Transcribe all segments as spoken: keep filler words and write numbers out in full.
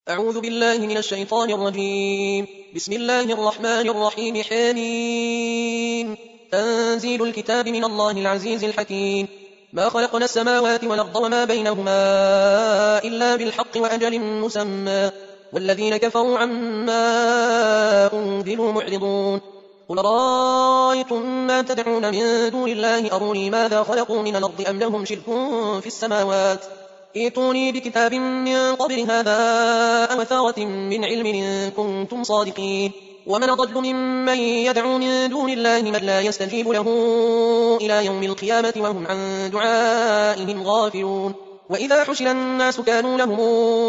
أعوذ بالله من الشيطان الرجيم. بسم الله الرحمن الرحيم. حميم. تنزيل الكتاب من الله العزيز الحكيم. ما خلقنا السماوات والأرض وما بينهما إلا بالحق وأجل مسمى والذين كفروا عما أنذروا معرضون. قل رأيتم ما تدعون من دون الله أروني ماذا خلقوا من الأرض أم لهم شرك في السماوات ائتوني بكتاب من قبل هذا أو أثارة من علم إن كنتم صادقين. ومن أضل ممن يدعو من دون الله من لا يستجيب له إلى يوم القيامة وهم عن دعائهم غافلون. وإذا حشر الناس كانوا لهم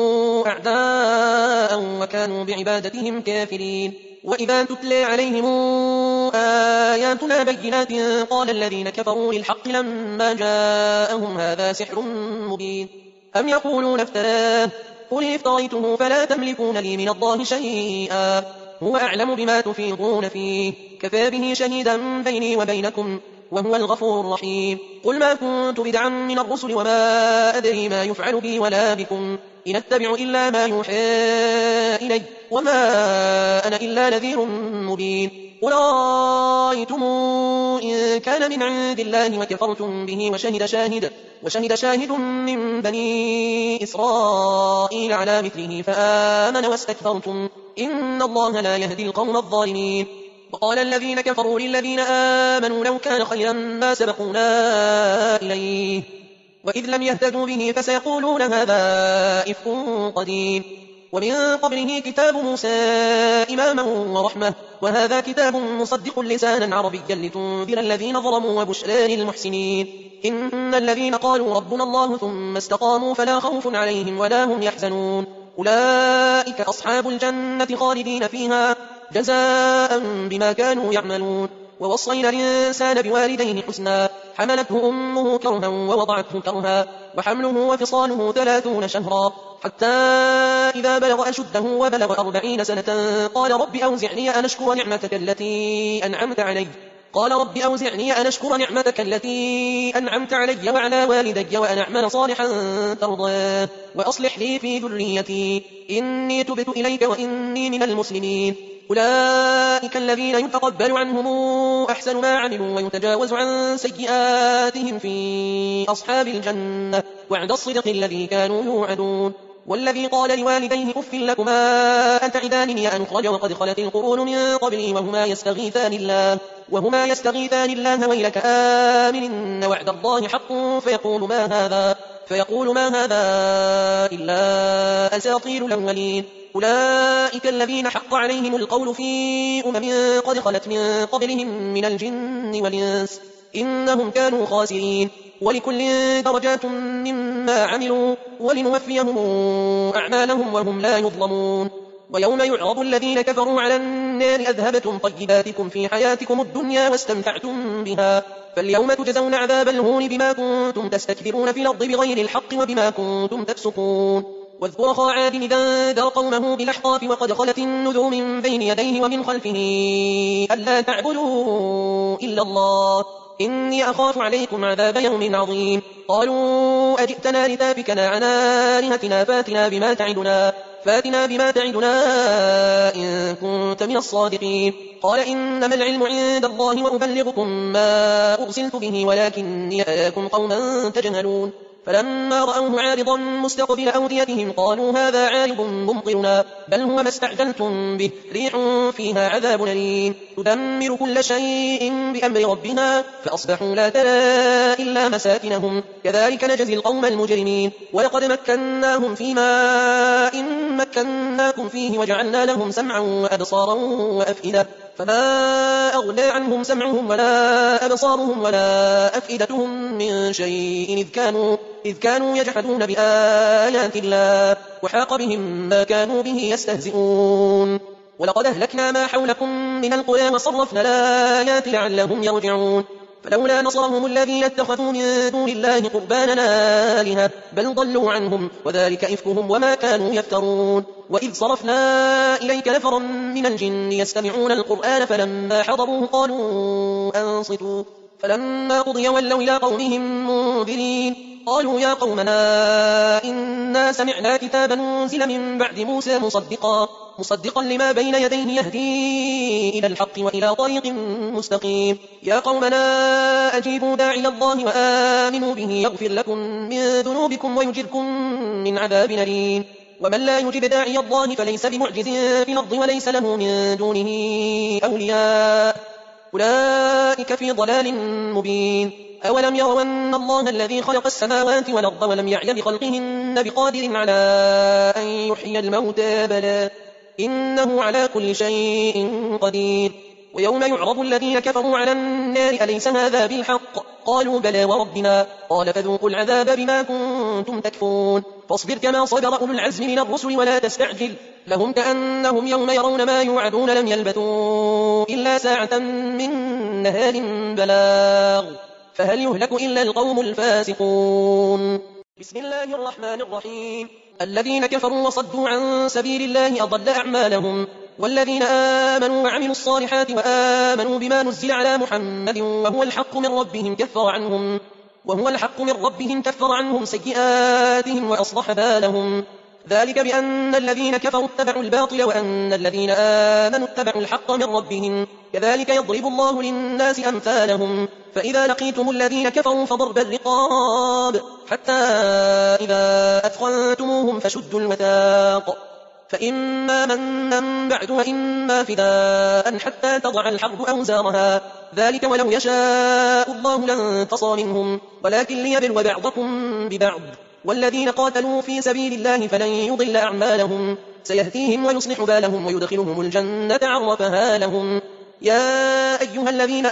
أعداء وكانوا بعبادتهم كافرين. وإذا تتلى عليهم آياتنا بينات قال الذين كفروا للحق لما جاءهم هذا سحر مبين. أم يقولون افتراه قل افتريته فلا تملكون لي من الله شيئا هو أعلم بما تفيضون فيه كفى به شهيدا بيني وبينكم وهو الغفور الرحيم. قل ما كنت بدعا من الرسل وما أدري ما يفعل بي ولا بكم إن اتبع إلا ما يوحى إلي وما أنا إلا نذير مبين. قل رأيتم إن كان من عند الله وكفرتم به وشهد شاهد وشهد شاهد من بني إسرائيل على مثله فآمن واستكثرتم إن الله لا يهدي القوم الظالمين. وقال الذين كفروا للذين آمنوا لو كان خيرا ما سبقونا إليه وإذ لم يهتدوا به فسيقولون هذا إفك قديم. ومن قبله كتاب موسى إماما ورحمة وهذا كتاب مصدق لسانا عربيا لتنذر الذين ظلموا وبشرى للمحسنين. إن الذين قالوا ربنا الله ثم استقاموا فلا خوف عليهم ولا هم يحزنون أولئك أصحاب الجنة خالدين فيها جزاء بما كانوا يعملون. ووصينا الإنسان بوالديه حسنا حملته أمه كرها ووضعته كرها وحمله وفصاله ثلاثون شهرا حتى إذا بلغ أشده وبلغ أربعين سنة قال رب أوزعني أن أشكر نعمتك التي أنعمت علي قال رب أوزعني أن أشكر نعمتك التي أنعمت علي وعلى والدي وأن أعمل صالحا ترضاه وأصلح لي في ذريتي إني تبت إليك وإني من المسلمين. أولئك الذين يتقبل عنهم أحسن ما عملوا ويتجاوز عن سيئاتهم في أصحاب الجنة وعد الصدق الذي كانوا يوعدون. والذي قال لوالديه أف لكما أتعدانني أن أخرج وقد خلت القرون من قبلي وهما يستغيثان الله وهما يستغيثان الله ويلك آمن إن وعد الله حق فيقول ما هذا فيقول ما هذا إلا أساطير الأولين. أولئك الذين حق عليهم القول في أمم قد خلت من قبلهم من الجن والإنس إنهم كانوا خاسرين. ولكل درجات مما عملوا ولنوفيهم أعمالهم وهم لا يظلمون. ويوم يعرض الذين كفروا على النار أذهبتم طيباتكم في حياتكم الدنيا واستمتعتم بها فاليوم تجزون عذاب الهون بما كنتم تستكبرون في الأرض بغير الحق وبما كنتم تفسقون. واذكر أخا عاد إذ أنذر قومه بالأحقاف وقد خلت النذر من بين يديه ومن خلفه ألا تعبدوا إلا الله إني أخاف عليكم عذاب يوم عظيم. قالوا أجئتنا لتافكنا عن آلهتنا فاتنا بما تعدنا فاتنا بما تعدنا إن كنت من الصادقين. قال إنما العلم عند الله وأبلغكم ما أرسلت به ولكني أراكم قوما تجهلون. فلما رأوه عارضا مستقبل أوديتهم قالوا هذا عارض ممطرنا بل هو ما استعجلتم به ريح فيها عذاب أليم تدمر كل شيء بأمر ربها فأصبحوا لا ترى إلا مساكنهم كذلك نجزي القوم المجرمين. ولقد مكناهم في ماء مكناكم فيه وجعلنا لهم سمعا وأبصارا وأفئدة فما أغنى عنهم سمعهم ولا أبصارهم ولا أفئدتهم من شيء إذ كانوا, إذ كانوا يجحدون بآيات الله وحاق بهم ما كانوا به يستهزئون. ولقد أهلكنا ما حولكم من القرى وصرفنا الآيات لعلهم يرجعون. فلولا نصرهم الذين اتخذوا من دون الله قربانا آلهة بل ضلوا عنهم وذلك إفكهم وما كانوا يفترون. وإذ صرفنا إليك نفرا من الجن يستمعون القرآن فلما حضروه قالوا أنصتوا فلما قضي ولوا إلى قومهم منذرين. قالوا يا قومنا إنا سمعنا كتابا أنزل من بعد موسى مصدقا, مصدقا لما بين يديه يهدي إلى الحق وإلى طريق مستقيم. يا قومنا أجيبوا داعي الله وآمنوا به يغفر لكم من ذنوبكم ويجركم من عذاب أليم. ومن لا يجب داعي الله فليس بمعجز في الأرض وليس له من دونه أولياء أولئك في ضلال مبين. أولم يروا أن الله الذي خلق السماوات والأرض ولم يعي بخلقهن بقادر على أن يحيي الموتى بلى إنه على كل شيء قدير. ويوم يعرض الذين كفروا على النار أليس هذا بالحق قالوا بلى وربنا قال فذوقوا العذاب بما كنتم تكفرون. فاصبر كما صبر أولو العزم من الرسل ولا تستعجل لهم كأنهم يوم يرون ما يوعدون لم يلبثوا إلا ساعة من نهار بلاغ فهل يهلك إلا القوم الفاسقون. بسم الله الرحمن الرحيم. الذين كفروا وصدوا عن سبيل الله أضل أعمالهم والذين آمنوا وعملوا الصالحات وآمنوا بما نزل على محمد وهو الحق من ربهم كفر عنهم وهو الحق من ربهم كفر عنهم سيئاتهم وأصلح بالهم. ذلك بأن الذين كفروا اتبعوا الباطل وأن الذين آمنوا اتبعوا الحق من ربهم كذلك يضرب الله للناس أمثالهم. فإذا لقيتم الذين كفروا فضرب الرقاب حتى إذا أثخنتموهم فشدوا الوثاق فإما منا بعد وإما فداء حتى تضع الحرب أوزارها ذلك ولو يشاء الله لانتصر منهم ولكن ليبلو بعضكم ببعض. والذين قاتلوا في سبيل الله فلن يضل أعمالهم سيهديهم ويصلح بالهم ويدخلهم الجنة عرفها لهم. يا أيها الذين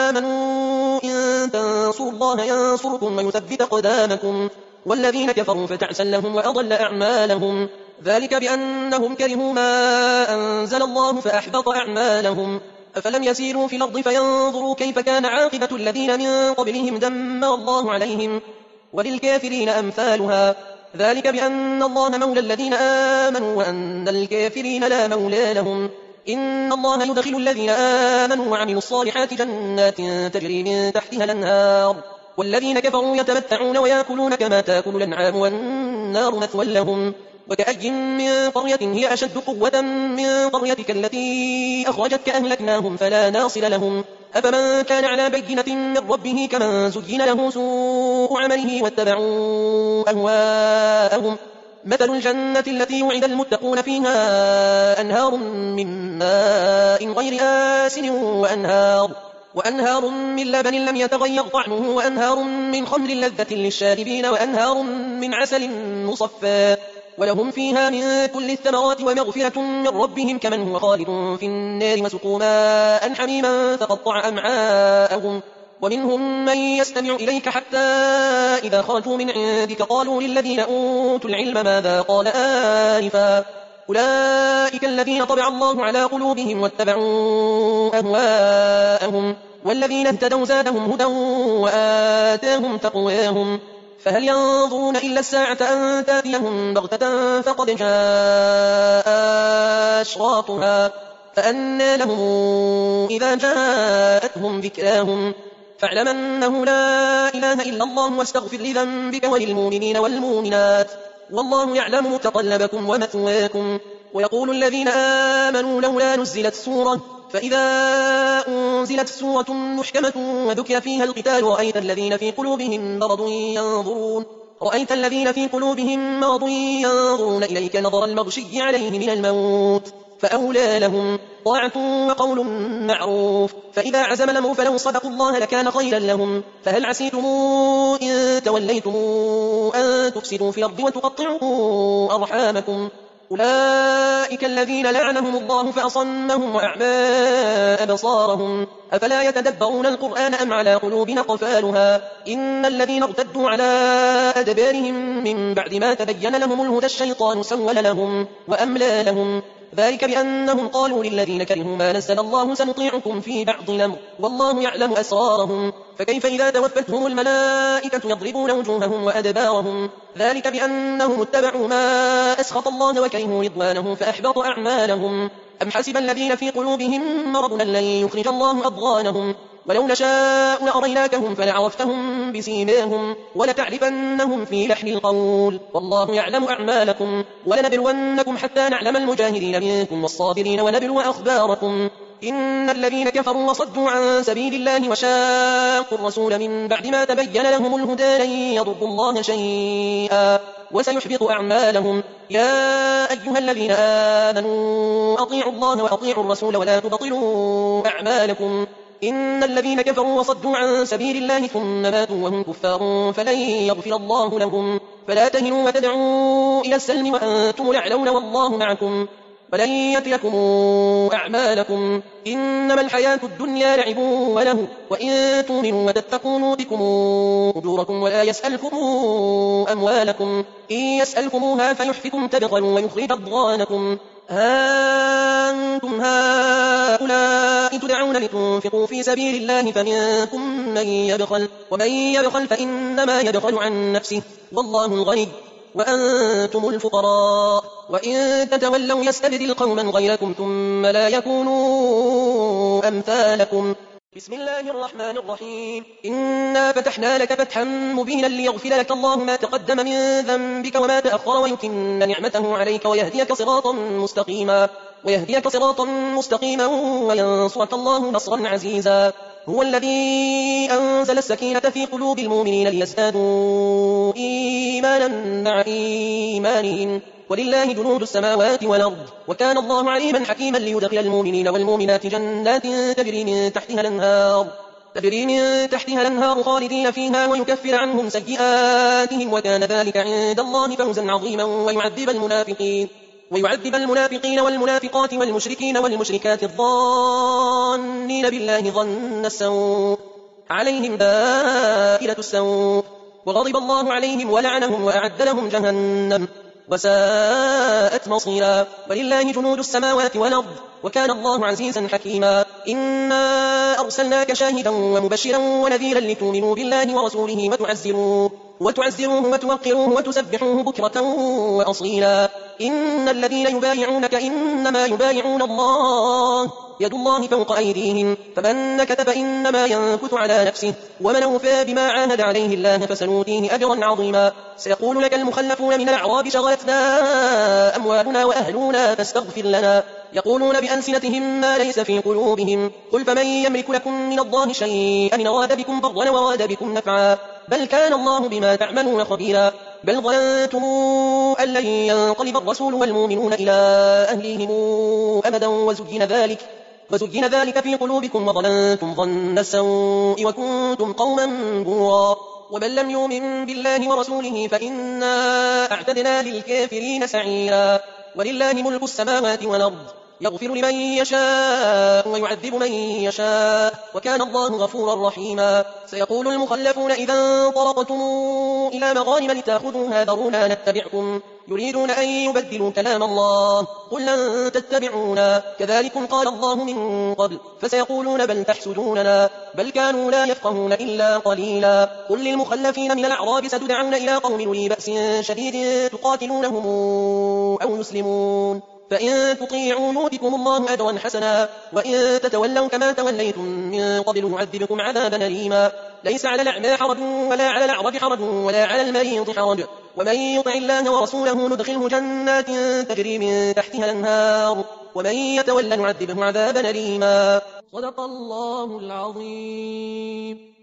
آمنوا إن تنصروا الله ينصركم ويثبت قدامكم والذين كفروا فتعسا لهم وأضل أعمالهم ذلك بأنهم كرهوا ما أنزل الله فأحبط أعمالهم. أفلم يسيروا في الأرض فينظروا كيف كان عاقبة الذين من قبلهم دمر الله عليهم وللكافرين أمثالها ذلك بأن الله مولى الذين آمنوا وأن الكافرين لا مولى لهم. إن الله يدخل الذين آمنوا وعملوا الصالحات جنات تجري من تحتها الأنهار والذين كفروا يتمتعون ويأكلون كما تأكل الأنعام والنار مثوى لهم. وكأي من قرية هي أشد قوة من قريتك التي أخرجتك أهلكناهم فلا ناصر لهم. أفمن كان على بينة من ربه كمن زين له سوء عمله واتبعوا أهواءهم. مثل الجنة التي وعد المتقون فيها أنهار من ماء غير آسن وأنهار, وأنهار من لبن لم يتغير طعمه وأنهار من خمر لذة للشاربين وأنهار من عسل مصفى ولهم فيها من كل الثمرات ومغفرة من ربهم كمن هو خالد في النار وسقوا ماء حميما فقطع أمعاءهم. ومنهم من يستمع إليك حتى إذا خرجوا من عندك قالوا للذين أوتوا العلم ماذا قال آنفا أولئك الذين طبع الله على قلوبهم واتبعوا أهواءهم والذين اهتدوا زادهم هدى وآتاهم تقواهم. فهل ينظرون إلا الساعة أن تأتيهم بغتة فقد جاء أشراطها فأنى لهم إذا جاءتهم ذكراهم. فاعلم أنه لا إله إلا الله واستغفر لذنبك وللمؤمنين والمؤمنات والله يعلم متقلبكم ومثواكم. ويقول الذين آمنوا لولا نزلت سورة فإذا أنزلت سورة محكمة وذكر فيها القتال رأيت الذين في قلوبهم مرض ينظرون رأيت الذين في قلوبهم مرض ينظرون إليك نظر المغشي عليه من الموت فأولى لهم طاعة وقول معروف. فإذا عزم الأمر فلو صدقوا الله لكان خيرا لهم. فهل عسيتم إن توليتم أن تفسدوا في الأرض وتقطعوا أرحامكم أولئك الذين لعنهم الله فأصمهم وأعمى أبصارهم أفلا يتدبرون القرآن أم على قلوب أقفالها. إن الذين ارتدوا على أدبارهم من بعد ما تبين لهم الهدى الشيطان سول لهم وأملى لهم ذلك بأنهم قالوا للذين كرهوا ما نزل الله سنطيعكم في بعض الأمر والله يعلم أسرارهم. فكيف إذا توفتهم الملائكة يضربون وجوههم وأدبارهم ذلك بأنهم اتبعوا ما أسخط الله وكرهوا رضوانه فأحبط أعمالهم. أم حسب الذين في قلوبهم مرض لن يخرج الله أضغانهم ولو نشاء لأريناكهم فلعرفتهم بسيماهم ولتعرفنهم في لحن القول والله يعلم أعمالكم ولنبلونكم حتى نعلم المجاهدين منكم والصابرين ونبلو أخباركم إن الذين كفروا وصدوا عن سبيل الله وشاقوا الرسول من بعد ما تبين لهم الهدى لن يضروا الله شيئا وسيحبط أعمالهم يا أيها الذين آمنوا أطيعوا الله وأطيعوا الرسول ولا تبطلوا أعمالكم إن الذين كفروا وصدوا عن سبيل الله ثم ماتوا وهم كفار فلن يغفر الله لهم فلا تهنوا وتدعوا إلى السلم وأنتم الأعلون والله معكم ولن يتركم أعمالكم إنما الحياة الدنيا لعب وله وإن تؤمنوا وتتقوا نؤتكم أجوركم ولا يسألكم أموالكم إن يسألكموها فيحفكم تبخلوا ويخرج أضغانكم ها أنتم هؤلاء تدعون لتنفقوا في سبيل الله فمنكم من يبخل ومن يبخل فإنما يبخل عن نفسه والله الغني وأنتم الفقراء وإن تتولوا يستبدل قوما غيركم ثم لا يكونوا أمثالكم بسم الله الرحمن الرحيم إنا فتحنا لك فتحا مبينا ليغفر لك الله ما تقدم من ذنبك وما تأخر ويتم نعمته عليك ويهديك صراطا مستقيما ويهديك صراطا مستقيما وينصرك الله نصرا عزيزا هو الذي أنزل السكينة في قلوب المؤمنين ليزدادوا إيمانا مع إيمانهم ولله جنود السماوات والأرض وكان الله عليما حكيما ليدخل المؤمنين والمؤمنات جنات تجري من تحتها الأنهار تجري من تحتها الأنهار خالدين فيها ويكفر عنهم سيئاتهم وكان ذلك عند الله فوزا عظيما ويعذب المنافقين ويعذب المنافقين والمنافقات والمشركين والمشركات الظانين بالله ظن السوء عليهم دائرة السوء وغضب الله عليهم ولعنهم وأعد لهم جهنم وساءت مصيرا ولله جنود السماوات والأرض وكان الله عزيزا حكيما إنا أرسلناك شاهدا ومبشرا ونذيرا لتؤمنوا بالله ورسوله وتعزروه وتعزروه وتوقروه وتسبحوه بكرة وأصيلا إن الذين يبايعونك إنما يبايعون الله يد الله فوق أيديهم فمن نكث فإنما ينكث على نفسه ومن أوفى بما عاهد عليه الله فسنؤتيه أجرا عظيما سيقول لك المخلفون من الأعراب شغلتنا أموالنا وأهلنا فاستغفر لنا يقولون بألسنتهم ما ليس في قلوبهم قل فمن يملك لكم من الله شيئا إن أراد بكم ضرا وأراد بكم نفعا بل كان الله بما تعملون خبيرا بل ظننتم أن لن ينقلب الرسول والمؤمنون إلى أهليهم أبدا وزين ذلك وزين ذلك في قلوبكم وظننتم ظن السوء وكنتم قوما بورا ومن لم يؤمن بالله ورسوله فإنا أعتدنا للكافرين سعيرا ولله ملك السماوات والأرض يغفر لمن يشاء ويعذب من يشاء وكان الله غفورا رحيما سيقول المخلفون إذا انطلقتم إلى مغانم لتأخذوها ذرونا نتبعكم يريدون أن يبدلوا كلام الله قل لن تتبعونا كذلكم قال الله من قبل فسيقولون بل تحسدوننا بل كانوا لا يفقهون إلا قليلا قل للمخلفين من الأعراب ستدعون إلى قوم أولي بأس شديد تقاتلونهم أو يسلمون فإن تطيعوا يؤتكم الله أجرا حسنا وإن تتولوا كما توليتم من قبل يعذبكم عذابا أليما ليس على الأعمى حرج ولا على الأعرج حرج ولا على المريض حرج ومن يطع الله ورسوله ندخله جنات تجري من تحتها الأنهار ومن يتولى نعذبه عذابا أليما صدق الله العظيم.